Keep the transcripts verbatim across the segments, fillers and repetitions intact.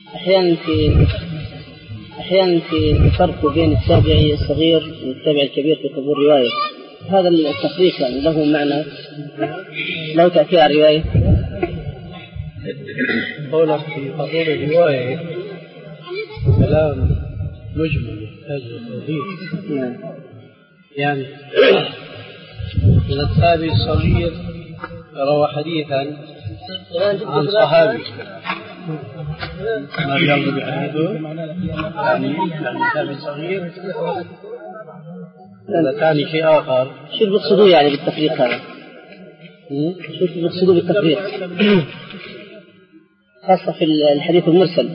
أحيانا في أحيانا في فرق بين التابعي الصغير والتابعي الكبير في قبول رواية، هذا التفريق يعني له معنى، له تأثير على الرواية. قولك في قبول الرواية كلام مجمل يحتاج لتوضيح. يعني إذا التابعي الصغير روى حديثا عن صحابي ما يرضى بحديثه، يعني التابعي الصغير هذا ثاني شيء آخر. شو بيقصدوا يعني بالتفريق هذا؟ شو بيقصدوا بالتفريق؟ خاصة في الحديث المرسل.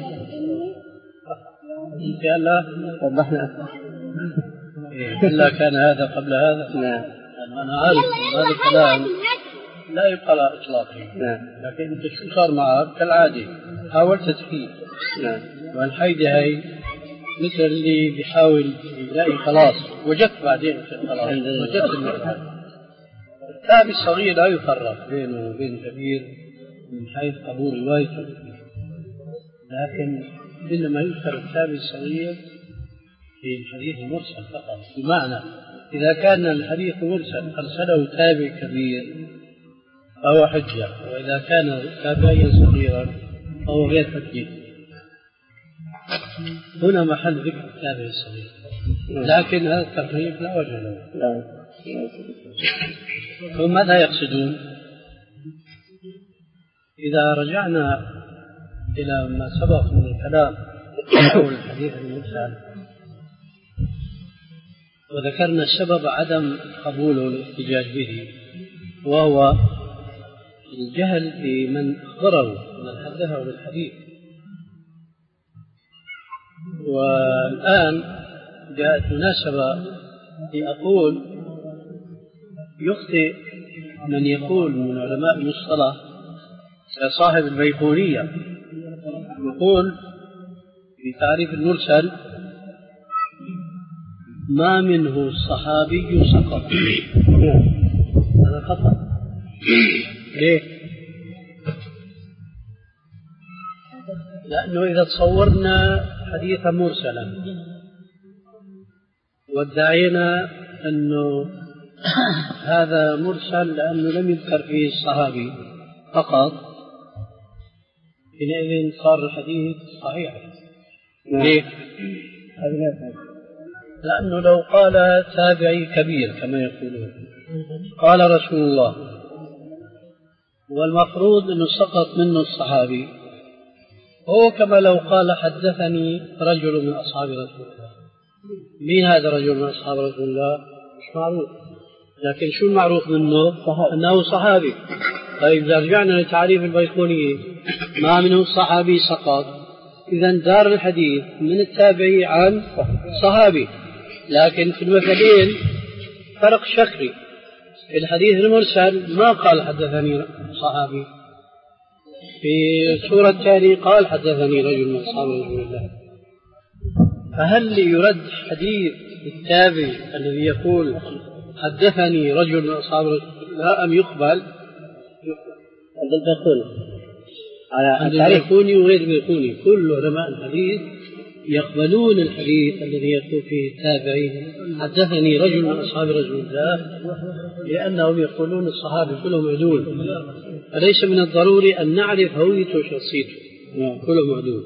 إن شاء الله وضحنا أكثر. إلا كان هذا قبل هذا. نعم. أنا عارف هذا الكلام لا يبقى على إطلاقه. نعم. لكن أنت شو صار معك كالعادة حاولت تفيد. نعم. والحيدة هي مثل اللي بيحاول يلاقي خلاص وجدت بعدين خلاص وجدت المرحلة. التابعي الصغير لا يفرق بينه وبين الكبير من حيث قبول روايته، لكن إنما يذكر التابعي الصغير في الحديث المرسل فقط. بمعنى إذا كان الحديث مرسل أرسله تابعي كبير فهو حجة، وإذا كان تابعيا صغيرا فهو غير حجة. هنا محل ذكر التابعي الصغير، لكن هذا التفريق لا وجه له. ثم ماذا يقصدون؟ إذا رجعنا إلى ما سبق من الكلام حول الحديث المرسل وذكرنا سبب عدم قبوله والاحتجاج به، وهو الجهل بمن أخبره من حدثه بالحديث. والآن جاءت مناسبة لأقول يخطئ من يقول من علماء المصطلح كصاحب البيقونية يقول في تعريف المرسل ما منه الصحابي سقط. هذا خطأ. ليه؟ لأنه إذا تصورنا حديثا مرسلا وادعينا أنه هذا مرسل لأنه لم يذكر فيه الصحابي فقط، حينئذ صار الحديث صحيحا. ليه؟ لأنه لو قال تابعي كبير كما يقولون قال رسول الله والمفروض أنه سقط منه الصحابي، هو كما لو قال حدثني رجل من أصحاب رسول الله. مين هذا الرجل من أصحاب رسول الله؟ مش معروف، لكن شو المعروف منه؟ صحابي. أنه صحابي. طيب إذا رجعنا لتعريف البيقونية ما منه الصحابي سقط، إذا دار الحديث من التابعي عن صحابي. لكن في المثلين فرق شكلي. في الحديث المرسل ما قال حدثني صحابي، في السورة الثانية قال حدثني رجل من أصحاب رسول الله. فهل يرد حديث التابعي الذي يقول حدثني رجل من أصحاب رسول الله أم يقبل؟ عند البيقوني عند البيقوني وغير البيقوني كل علماء الحديث يقبلون الحديث الذي يقول فيه التابعي حدثني رجل من أصحاب رسول الله، لأنهم يقولون الصحابة كلهم عدول، فليس من الضروري أن نعرف هويته وشخصيته، كلهم عدول.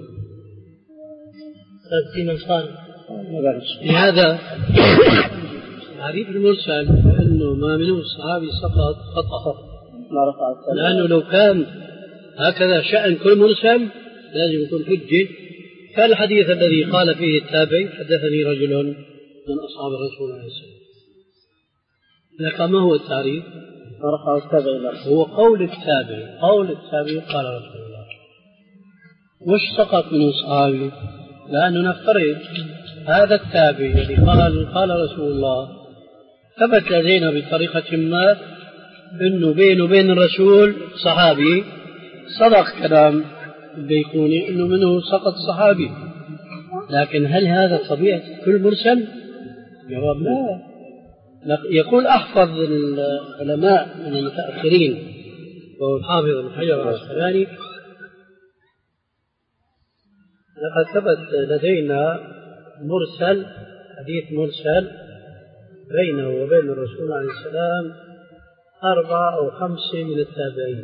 لهذا تعريف المرسل أنه ما منه الصحابي سقط خطأ، لأنه لو كان هكذا شأن كل مرسل لازم يكون حجة. كالحديث الذي قال فيه التابعي حدثني رجل من أصحاب الرسول عليه السلام. لكن ما هو التعريف؟ هو قول التابعي قول التابعي قال رسول الله. وش سقط من أصحابه؟ لأنه نفترض هذا التابعي الذي قال قال رسول الله ثبت لدينا بطريقة ما أنه بينه وبين الرسول صحابي، صدق كلام البيقوني أنه منه سقط صحابي، لكن هل هذا طبيعة كل مرسل؟ جواب لا. يقول أحفظ العلماء من المتأخرين وهو الحافظ ابن حجر العسقلاني لقد ثبت لدينا مرسل، حديث مرسل بينه وبين الرسول عليه السلام أربعة أو خمسة من التابعين،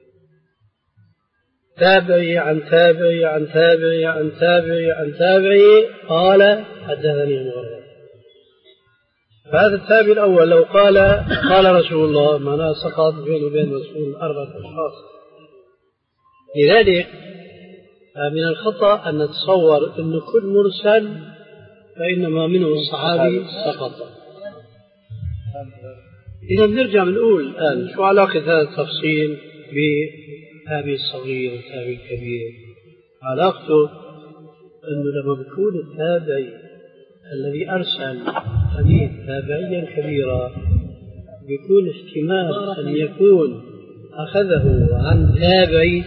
تابعي عن تابعي عن تابعي عن تابعي عن تابعي قال حدثني أبو هريرة. فهذا التابع الأول لو قال قال رسول الله معناه سقط بينه وبين رسول أربعة أشخاص. لذلك من الخطأ أن نتصور أن كل مرسل فإنما منه الصحابي سقط. إذا نرجع نقول الآن شو علاقة هذا التفصيل بالتابع الصغير والتابع الكبير؟ علاقته أنه لما بيكون التابعي الذي أرسل حديث تابعيا كبيرا بيكون احتمال أن يكون أخذه عن تابعي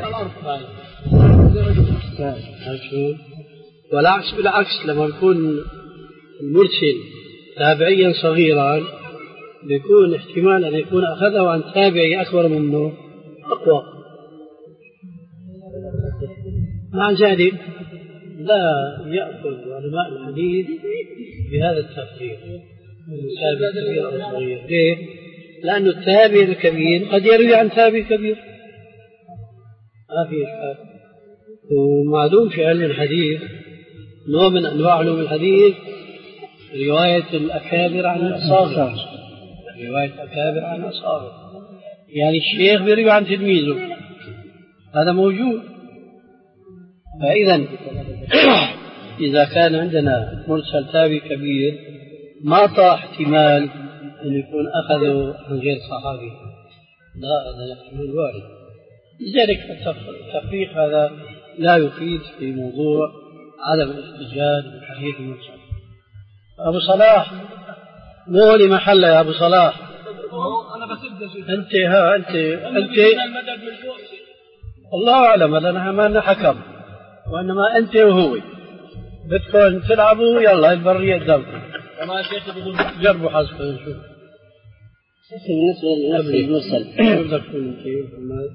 والعكس بالعكس، لما يكون المرسل تابعيا صغيرا بيكون احتمال أن يكون أخذه عن تابعي أكبر منه أقوى. مع ذلك لا يأخذ علماء الحديث بهذا التفريق من تابع كبير أو صغير. ليه؟ لأن التابع الكبير قد يروي عن تابع كبير، ما في إشكال. ومعلوم في علم الحديث نوع من أنواع علوم الحديث رواية الأكابر عن الأصاغر، رواية الأكابر عن الأصاغر، يعني الشيخ بيروي عن تلميذه، هذا موجود. فإذا إذا كان عندنا مرسل تابعي كبير ما طاح احتمال أن يكون أخذه عن غير صحابي، لا، هذا احتمال وارد. لذلك التفريق هذا لا يفيد في موضوع عدم الاحتجاج بالحديث المرسل. أبو صلاح مو لي محل يا أبو صلاح، أنت ها أنت أنت الله أعلم، لأنها ما لنا حكم، وإنما أنت وهو بدكم تلعبوا يلا البرية قدامكم، جربوا حظكم نشوف. بالنسبة للنفس المرسل